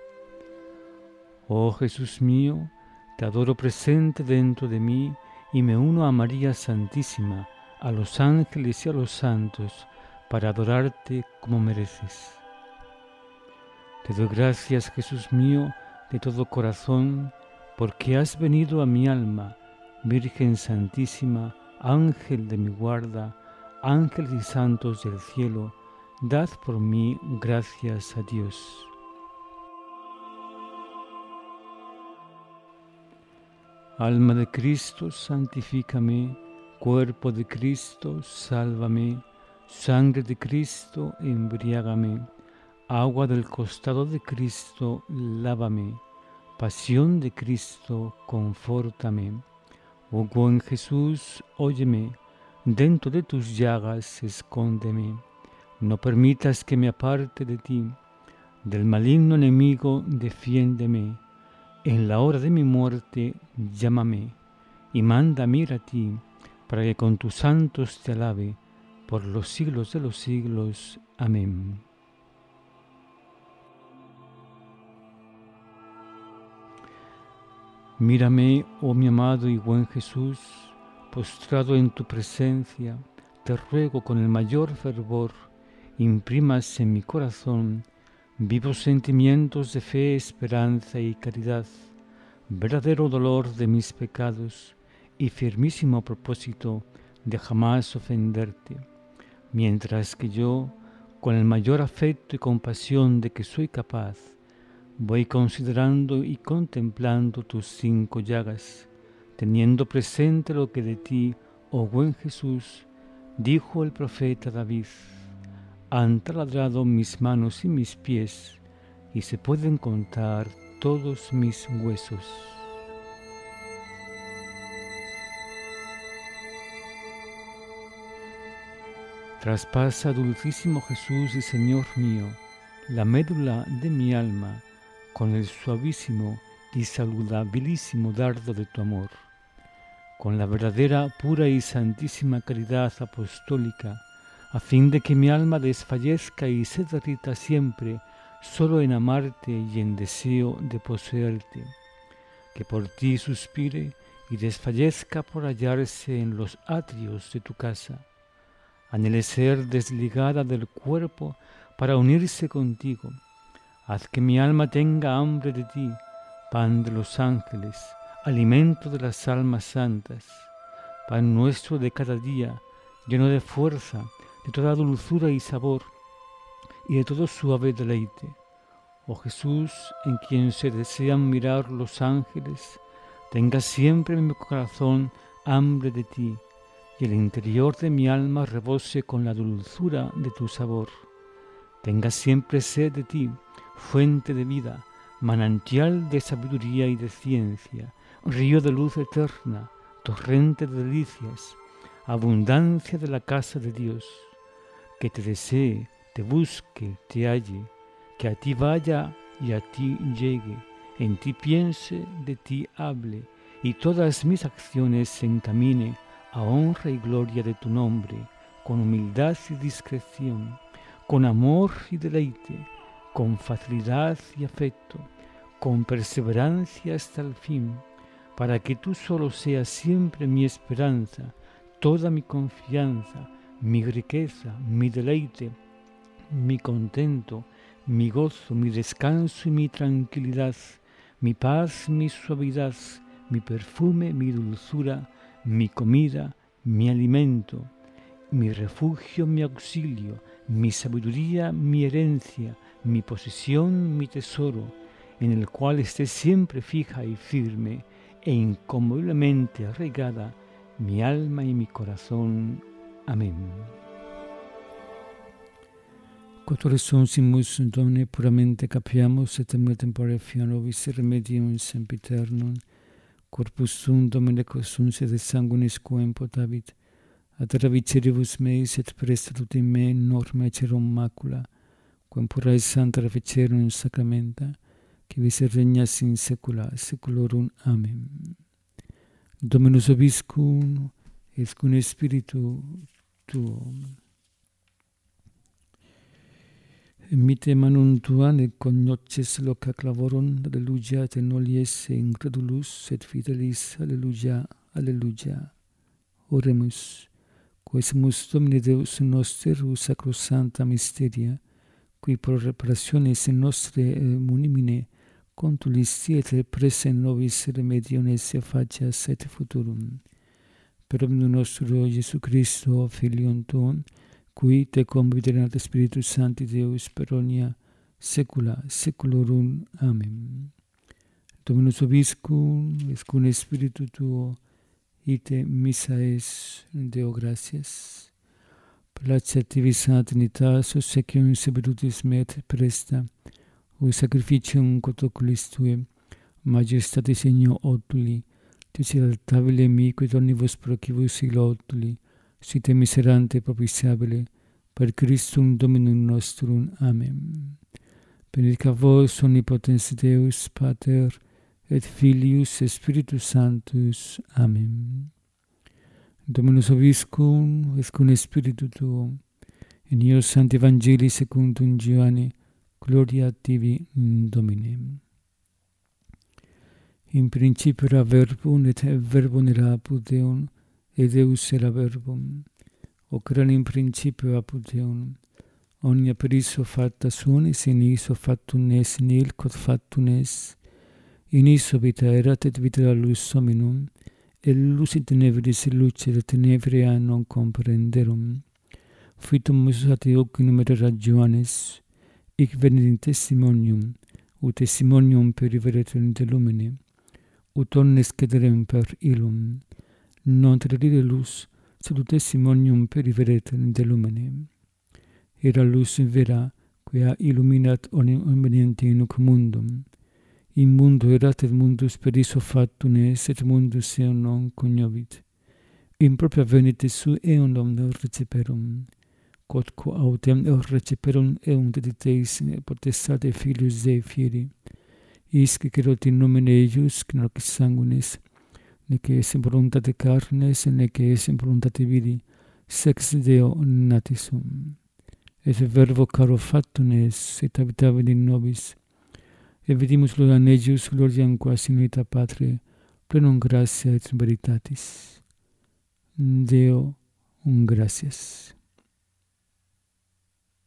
Oh Jesús mío, te adoro presente dentro de mí y me uno a María Santísima, a los ángeles y a los santos, para adorarte como mereces. Te doy gracias, Jesús mío, de todo corazón, porque has venido a mi alma, Virgen Santísima, Ángel de mi guarda, ángeles y santos del cielo, dad por mí gracias a Dios. Alma de Cristo, santifícame, cuerpo de Cristo, sálvame, sangre de Cristo, embriágame, agua del costado de Cristo, lávame, pasión de Cristo, confórtame. Oh buen Jesús, óyeme, dentro de tus llagas escóndeme, no permitas que me aparte de ti, del maligno enemigo defiéndeme, en la hora de mi muerte llámame, y mándame ir a ti, para que con tus santos te alabe, por los siglos de los siglos. Amén. Mírame, oh mi amado y buen Jesús, postrado en tu presencia, te ruego con el mayor fervor, imprimas en mi corazón vivos sentimientos de fe, esperanza y caridad, verdadero dolor de mis pecados y firmísimo propósito de jamás ofenderte, mientras que yo, con el mayor afecto y compasión de que soy capaz, voy considerando y contemplando tus 5 llagas, teniendo presente lo que de ti, oh buen Jesús, dijo el profeta David: han taladrado mis manos y mis pies, y se pueden contar todos mis huesos. Traspasa, dulcísimo Jesús y Señor mío, la médula de mi alma con el suavísimo y saludabilísimo dardo de tu amor. Con la verdadera, pura y santísima caridad apostólica, a fin de que mi alma desfallezca y se derrita siempre solo en amarte y en deseo de poseerte, que por ti suspire y desfallezca por hallarse en los atrios de tu casa. Anhele ser desligada del cuerpo para unirse contigo. Haz que mi alma tenga hambre de ti, pan de los ángeles, alimento de las almas santas, pan nuestro de cada día, lleno de fuerza, de toda dulzura y sabor, y de todo suave deleite. Oh Jesús, en quien se desean mirar los ángeles, tenga siempre en mi corazón hambre de ti, y el interior de mi alma rebose con la dulzura de tu sabor. Tenga siempre sed de ti, fuente de vida, manantial de sabiduría y de ciencia, río de luz eterna, torrente de delicias, abundancia de la casa de Dios. Que te desee, te busque, te halle, que a ti vaya y a ti llegue, en ti piense, de ti hable, y todas mis acciones se encamine a honra y gloria de tu nombre, con humildad y discreción, con amor y deleite, con facilidad y afecto, con perseverancia hasta el fin, para que tú solo seas siempre mi esperanza, toda mi confianza, mi riqueza, mi deleite, mi contento, mi gozo, mi descanso y mi tranquilidad, mi paz, mi suavidad, mi perfume, mi dulzura, mi comida, mi alimento, mi refugio, mi auxilio, mi sabiduría, mi herencia, mi posesión, mi tesoro, en el cual esté siempre fija y firme e inconmoviblemente arraigada mi alma y mi corazón. Amén. Quod resursimus Domine puramente capiamus et temere tempore fiam nobis remedium sempiternum, corpus sum Domine quos de sanguinis quem potavit, ad raviciribus meis et prestatuti me norma cerum macula, quem pura et santa reficerum sacramenta, qui vis regnas in saecula saeculorum. Amen. Dominus vobiscum, et cum spiritu tuo. Mite manum tuam et cognosces loca clavorum, alleluia, et nolies incredulus et fidelis, alleluia, alleluia. Oremus, quaesimus Domine Deus noster, sacrosanta mysteria, qui pro reparationis nostre munimine contulis et presse nobis remedium esse facias et futurum. Per omnium nostro Iesu Christo, Filium tuum, qui te conviterat Spiritus Sancti Deus per omnia saecula saeculorum. Amen. Dominus vobiscum, et cum spiritu tuo, ite missa es Deo gratias. Placet tibi Santa Trinitas, obsequium saerutis me et presta, ui sacrificium quod oculis tue, majestatis signo otuli, disiltabile mi, quid omnibus procibus siglo otuli, si te miserante propitiabile, per Christum Dominum nostrum. Amen. Benedicat vos omnipotens Deus, Pater, et Filius, et Spiritus Sanctus. Amen. Dominus vobiscum, et cum spiritu tuo, in eo Sancti Evangelii secundum Ioanne, gloria tibi, Domine. In principio era verbum, et verbum era apud Deum, et Deus era verbum. Hoc erat in principio apud Deum. Omnia per issue facta sunt, in issue factum est, nihil quod factum est. In issue vita erat, et vita era lux hominum, et lux in tenebris luce, et tenebria non comprenderum. Fuitumus ad ocinum erat Johannes, hic venit in testimonium, ut testimonium per veritate lumine, ut omnes cederem per illum, non tradire lux, sed ut testimonium periveretem de lumine. Era lux vera, quia illuminat omnientem nunc mundum. In mundo erat et mundus per iso factum est, et mundus eum non cognovit. In propria venite su eum receperum, quodquo autem receperum eum dediteis potestate filius Dei fieri, isque cerot in nomine eius, nec sanguinis, nec est voluntate carnes, nec est voluntate viri, sex Deo natis sum. Et verbo caro factum est, et habitavit in nobis, et vidimus gloria eius, gloriam quas in vita Patri, plenum gratia et veritatis. Deo, gratias.